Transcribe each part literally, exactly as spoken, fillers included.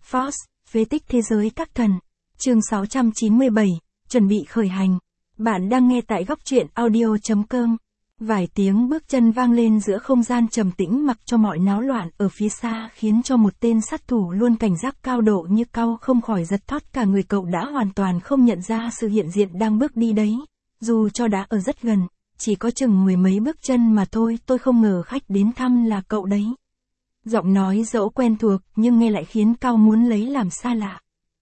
Force, phế tích thế giới các thần. Chương sáu trăm chín mươi bảy, chuẩn bị khởi hành. Bạn đang nghe tại góc truyện audio chấm com. Vài tiếng bước chân vang lên giữa không gian trầm tĩnh mặc cho mọi náo loạn ở phía xa khiến cho một tên sát thủ luôn cảnh giác cao độ như Cao không khỏi giật thót cả người. Cậu đã hoàn toàn không nhận ra sự hiện diện đang bước đi đấy. Dù cho đã ở rất gần, chỉ có chừng mười mấy bước chân mà thôi. Tôi không ngờ khách đến thăm là cậu đấy. Giọng nói dẫu quen thuộc nhưng nghe lại khiến Cao muốn lấy làm xa lạ.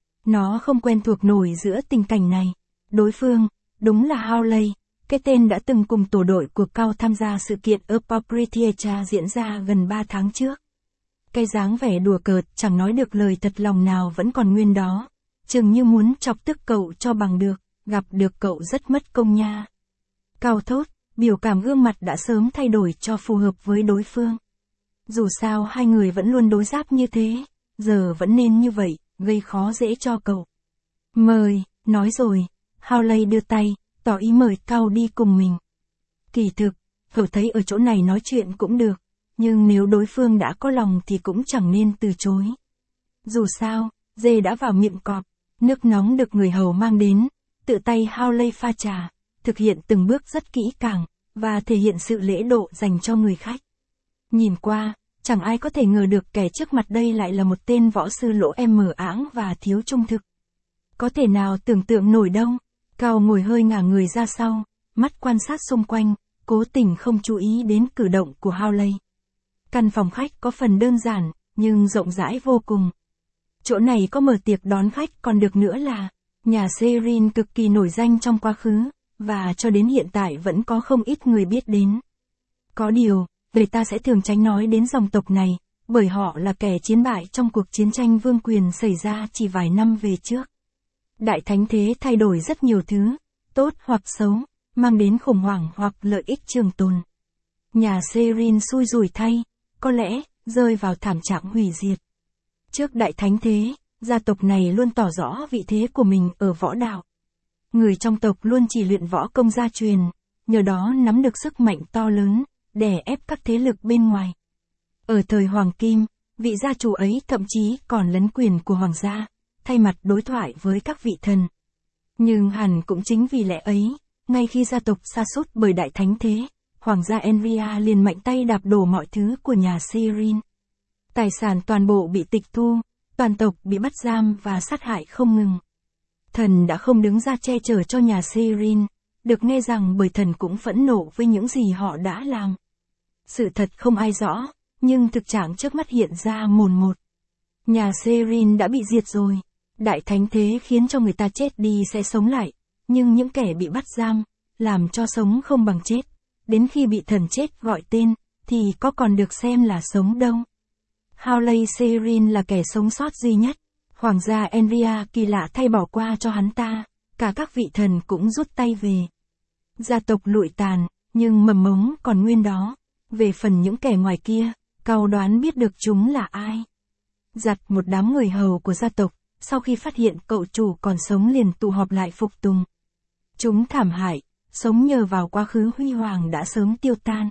Nó không quen thuộc nổi giữa tình cảnh này. Đối phương, đúng là Hawley, cái tên đã từng cùng tổ đội của Cao tham gia sự kiện Appropriatia diễn ra gần ba tháng trước. Cái dáng vẻ đùa cợt chẳng nói được lời thật lòng nào vẫn còn nguyên đó. Chừng như muốn chọc tức cậu cho bằng được, gặp được cậu rất mất công nha. Cao thốt, biểu cảm gương mặt đã sớm thay đổi cho phù hợp với đối phương. Dù sao hai người vẫn luôn đối giáp như thế, giờ vẫn nên như vậy, gây khó dễ cho cậu. Mời, nói rồi, Hawley đưa tay, tỏ ý mời Cao đi cùng mình. Kỳ thực, cậu thấy ở chỗ này nói chuyện cũng được, nhưng nếu đối phương đã có lòng thì cũng chẳng nên từ chối. Dù sao, dê đã vào miệng cọp, nước nóng được người hầu mang đến, tự tay Hawley pha trà, thực hiện từng bước rất kỹ càng, và thể hiện sự lễ độ dành cho người khách. Nhìn qua, chẳng ai có thể ngờ được kẻ trước mặt đây lại là một tên võ sư lỗ em mờ áng và thiếu trung thực. Có thể nào tưởng tượng nổi đâu. Cao ngồi hơi ngả người ra sau, mắt quan sát xung quanh, cố tình không chú ý đến cử động của Hawley. Căn phòng khách có phần đơn giản, nhưng rộng rãi vô cùng. Chỗ này có mở tiệc đón khách, còn được nữa là nhà Serin cực kỳ nổi danh trong quá khứ, và cho đến hiện tại vẫn có không ít người biết đến. Có điều, người ta sẽ thường tránh nói đến dòng tộc này, bởi họ là kẻ chiến bại trong cuộc chiến tranh vương quyền xảy ra chỉ vài năm về trước. Đại thánh thế thay đổi rất nhiều thứ, tốt hoặc xấu, mang đến khủng hoảng hoặc lợi ích trường tồn. Nhà Serin xui rủi thay, có lẽ, rơi vào thảm trạng hủy diệt. Trước đại thánh thế, gia tộc này luôn tỏ rõ vị thế của mình ở võ đạo. Người trong tộc luôn chỉ luyện võ công gia truyền, nhờ đó nắm được sức mạnh to lớn, đè ép các thế lực bên ngoài. Ở thời Hoàng Kim, vị gia chủ ấy thậm chí còn lấn quyền của hoàng gia, thay mặt đối thoại với các vị thần. Nhưng hẳn cũng chính vì lẽ ấy, ngay khi gia tộc sa sút bởi đại thánh thế, hoàng gia Enria liền mạnh tay đạp đổ mọi thứ của nhà Serin. Tài sản toàn bộ bị tịch thu, toàn tộc bị bắt giam và sát hại không ngừng. Thần đã không đứng ra che chở cho nhà Serin, được nghe rằng bởi thần cũng phẫn nộ với những gì họ đã làm. Sự thật không ai rõ, nhưng thực trạng trước mắt hiện ra mồn một. Nhà Serin đã bị diệt rồi. Đại thánh thế khiến cho người ta chết đi sẽ sống lại, nhưng những kẻ bị bắt giam, làm cho sống không bằng chết. Đến khi bị thần chết gọi tên, thì có còn được xem là sống đâu. Hawley Serin là kẻ sống sót duy nhất. Hoàng gia Enria kỳ lạ thay bỏ qua cho hắn ta, cả các vị thần cũng rút tay về. Gia tộc lụi tàn, nhưng mầm mống còn nguyên đó. Về phần những kẻ ngoài kia, Cao đoán biết được chúng là ai. Giặt một đám người hầu của gia tộc, sau khi phát hiện cậu chủ còn sống liền tụ họp lại phục tùng. Chúng thảm hại, sống nhờ vào quá khứ huy hoàng đã sớm tiêu tan.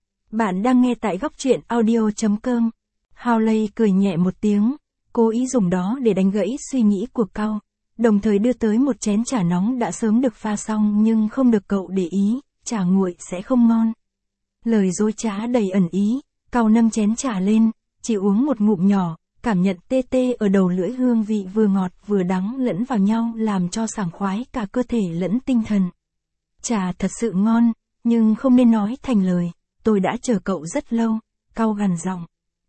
Bạn đang nghe tại góc truyện audio chấm com. Hawley cười nhẹ một tiếng, cố ý dùng đó để đánh gãy suy nghĩ của Cao, đồng thời đưa tới một chén trà nóng đã sớm được pha xong nhưng không được cậu để ý, trà nguội sẽ không ngon. Lời dối trá đầy ẩn ý, Cao nâng chén trà lên, chỉ uống một ngụm nhỏ, cảm nhận tê tê ở đầu lưỡi, hương vị vừa ngọt vừa đắng lẫn vào nhau làm cho sảng khoái cả cơ thể lẫn tinh thần. Trà thật sự ngon, nhưng không nên nói thành lời, tôi đã chờ cậu rất lâu, Cao gằn giọng.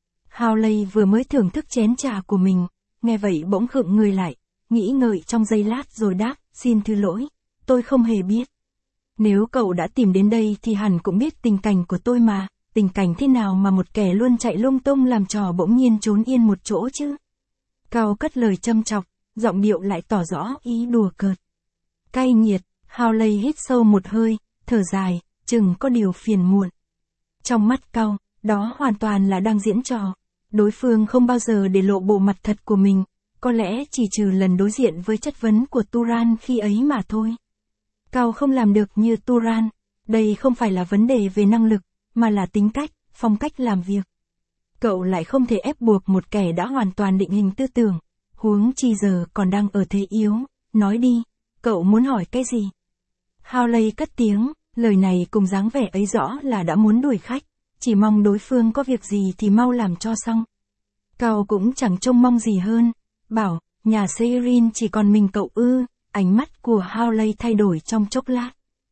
Hawley vừa mới thưởng thức chén trà của mình, nghe vậy bỗng khựng người lại, nghĩ ngợi trong giây lát rồi đáp, xin thứ lỗi, tôi không hề biết. Nếu cậu đã tìm đến đây thì hẳn cũng biết tình cảnh của tôi mà, tình cảnh thế nào mà một kẻ luôn chạy lung tung làm trò bỗng nhiên trốn yên một chỗ chứ. Cao cất lời châm chọc, giọng điệu lại tỏ rõ ý đùa cợt. Cay nghiệt, Hawley hít sâu một hơi, thở dài, chừng có điều phiền muộn. Trong mắt Cao, đó hoàn toàn là đang diễn trò. Đối phương không bao giờ để lộ bộ mặt thật của mình, có lẽ chỉ trừ lần đối diện với chất vấn của Turan khi ấy mà thôi. Cao không làm được như Turan, đây không phải là vấn đề về năng lực, mà là tính cách, phong cách làm việc. Cậu lại không thể ép buộc một kẻ đã hoàn toàn định hình tư tưởng, Huống chi giờ còn đang ở thế yếu, nói đi, cậu muốn hỏi cái gì? Hawley cất tiếng, lời này cùng dáng vẻ ấy rõ là đã muốn đuổi khách, chỉ mong đối phương có việc gì thì mau làm cho xong. Cậu cũng chẳng trông mong gì hơn, bảo, nhà Seirin chỉ còn mình cậu ư, ánh mắt của Hawley thay đổi trong chốc lát.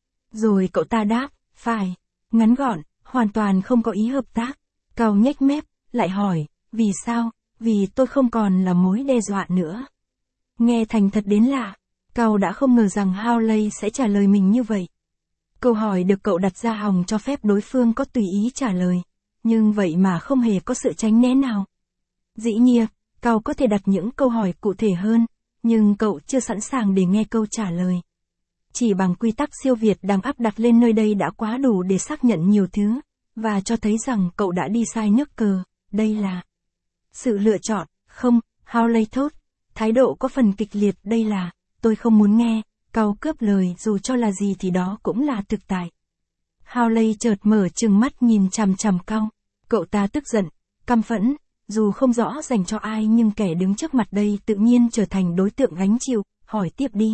Rồi cậu ta đáp, phải, ngắn gọn, hoàn toàn không có ý hợp tác. Cậu nhếch mép, lại hỏi, vì sao? Vì tôi không còn là mối đe dọa nữa. Nghe thành thật đến lạ, cậu đã không ngờ rằng Hawley sẽ trả lời mình như vậy. Câu hỏi được cậu đặt ra hòng cho phép đối phương có tùy ý trả lời, nhưng vậy mà không hề có sự tránh né nào. Dĩ nhiên, cậu có thể đặt những câu hỏi cụ thể hơn, nhưng cậu chưa sẵn sàng để nghe câu trả lời. Chỉ bằng quy tắc siêu việt đang áp đặt lên nơi đây đã quá đủ để xác nhận nhiều thứ, và cho thấy rằng cậu đã đi sai nước cờ, đây là sự lựa chọn, không, Hawley thốt, thái độ có phần kịch liệt đây là, tôi không muốn nghe, cậu cướp lời dù cho là gì thì đó cũng là thực tại. Hawley chợt mở trừng mắt nhìn chằm chằm cậu, cậu ta tức giận, căm phẫn, dù không rõ dành cho ai nhưng kẻ đứng trước mặt đây tự nhiên trở thành đối tượng gánh chịu, hỏi tiếp đi.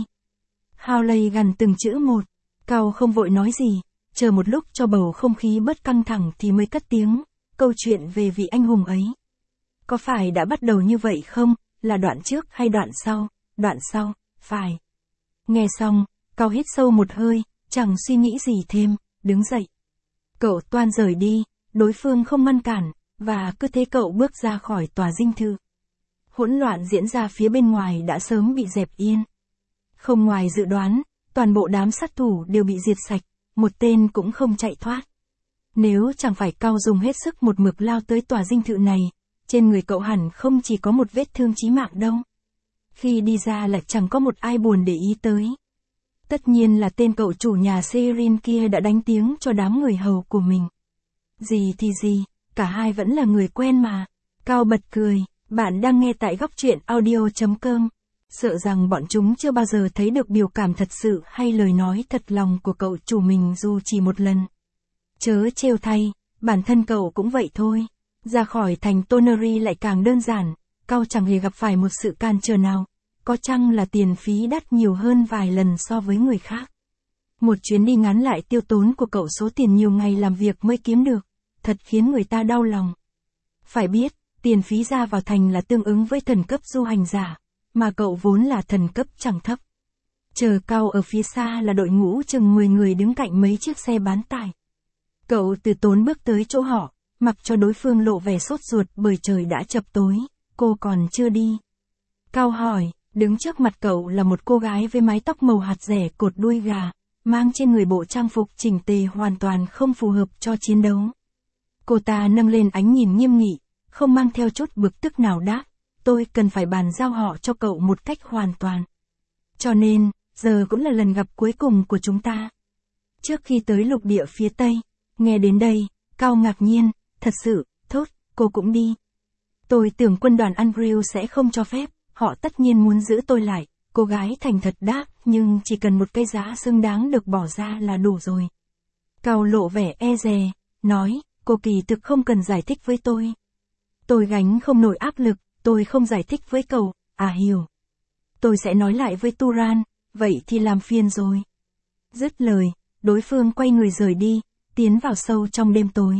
Hawley gằn từng chữ một, cậu không vội nói gì, chờ một lúc cho bầu không khí bớt căng thẳng thì mới cất tiếng, câu chuyện về vị anh hùng ấy. Có phải đã bắt đầu như vậy không, là đoạn trước hay đoạn sau, đoạn sau, phải. Nghe xong, cậu hít sâu một hơi, chẳng suy nghĩ gì thêm, đứng dậy. Cậu toan rời đi, đối phương không ngăn cản, và cứ thế cậu bước ra khỏi tòa dinh thự. Hỗn loạn diễn ra phía bên ngoài đã sớm bị dẹp yên. Không ngoài dự đoán, toàn bộ đám sát thủ đều bị diệt sạch, một tên cũng không chạy thoát. Nếu chẳng phải cậu dùng hết sức một mực lao tới tòa dinh thự này, trên người cậu hẳn không chỉ có một vết thương chí mạng đâu. Khi đi ra lại chẳng có một ai buồn để ý tới. Tất nhiên là tên cậu chủ nhà Seirin kia đã đánh tiếng cho đám người hầu của mình. Gì thì gì, cả hai vẫn là người quen mà. Cậu bật cười, bạn đang nghe tại góc truyện audio chấm com. Sợ rằng bọn chúng chưa bao giờ thấy được biểu cảm thật sự hay lời nói thật lòng của cậu chủ mình dù chỉ một lần. Chớ trêu thay, bản thân cậu cũng vậy thôi. Ra khỏi thành Tonnery lại càng đơn giản, cậu chẳng hề gặp phải một sự cản trở nào, có chăng là tiền phí đắt nhiều hơn vài lần so với người khác. Một chuyến đi ngắn lại tiêu tốn của cậu số tiền nhiều ngày làm việc mới kiếm được, thật khiến người ta đau lòng. Phải biết, tiền phí ra vào thành là tương ứng với thần cấp du hành giả, mà cậu vốn là thần cấp chẳng thấp. Chờ cậu ở phía xa là đội ngũ chừng mười người đứng cạnh mấy chiếc xe bán tải. Cậu từ tốn bước tới chỗ họ, mặc cho đối phương lộ vẻ sốt ruột bởi trời đã chập tối, cô còn chưa đi. Cậu hỏi, đứng trước mặt cậu là một cô gái với mái tóc màu hạt rẻ cột đuôi gà, mang trên người bộ trang phục chỉnh tề hoàn toàn không phù hợp cho chiến đấu. Cô ta nâng lên ánh nhìn nghiêm nghị, không mang theo chút bực tức nào đáp, tôi cần phải bàn giao họ cho cậu một cách hoàn toàn. Cho nên, giờ cũng là lần gặp cuối cùng của chúng ta. Trước khi tới lục địa phía Tây, nghe đến đây, Cậu ngạc nhiên, thật sự, thốt, cô cũng đi. Tôi tưởng quân đoàn Andrew sẽ không cho phép, họ tất nhiên muốn giữ tôi lại, cô gái thành thật đáp, nhưng chỉ cần một cái giá xứng đáng được bỏ ra là đủ rồi. Cậu lộ vẻ e dè, nói, cô kỳ thực không cần giải thích với tôi. Tôi gánh không nổi áp lực, tôi không giải thích với cậu, à hiểu. Tôi sẽ nói lại với Turan, vậy thì làm phiền rồi. Dứt lời, đối phương quay người rời đi, tiến vào sâu trong đêm tối.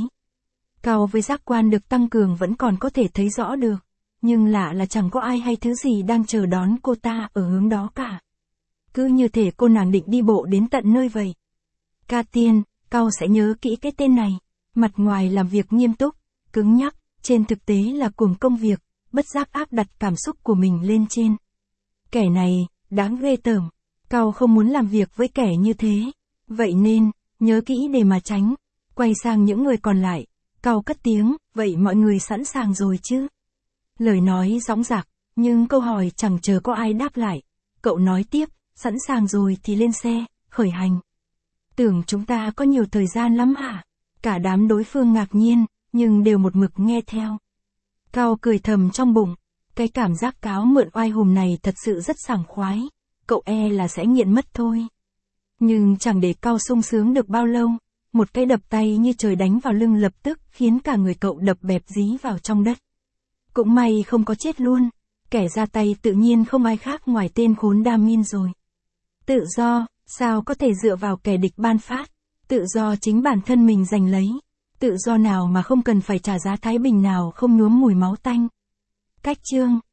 Cậu với giác quan được tăng cường vẫn còn có thể thấy rõ được, nhưng lạ là chẳng có ai hay thứ gì đang chờ đón cô ta ở hướng đó cả. Cứ như thể cô nàng định đi bộ đến tận nơi vậy. Ca Tiên, cậu sẽ nhớ kỹ cái tên này, mặt ngoài làm việc nghiêm túc, cứng nhắc, trên thực tế là cuồng công việc, bất giác áp đặt cảm xúc của mình lên trên. Kẻ này, đáng ghê tởm, cậu không muốn làm việc với kẻ như thế, vậy nên, nhớ kỹ để mà tránh. Quay sang những người còn lại, cậu cất tiếng, vậy mọi người sẵn sàng rồi chứ? Lời nói dõng dạc, nhưng câu hỏi chẳng chờ có ai đáp lại. Cậu nói tiếp, sẵn sàng rồi thì lên xe, khởi hành. Tưởng chúng ta có nhiều thời gian lắm hả? Cả đám đối phương ngạc nhiên, nhưng đều một mực nghe theo. Cậu cười thầm trong bụng, cái cảm giác cáo mượn oai hùng này thật sự rất sảng khoái, cậu e là sẽ nghiện mất thôi. Nhưng chẳng để cậu sung sướng được bao lâu, một cái đập tay như trời đánh vào lưng lập tức khiến cả người cậu đập bẹp dí vào trong đất. Cũng may không có chết luôn, Kẻ ra tay tự nhiên không ai khác ngoài tên khốn Đa Min rồi. Tự do, sao có thể dựa vào kẻ địch ban phát? Tự do chính bản thân mình giành lấy. Tự do nào mà không cần phải trả giá thái bình nào không nhuốm mùi máu tanh. Cách chương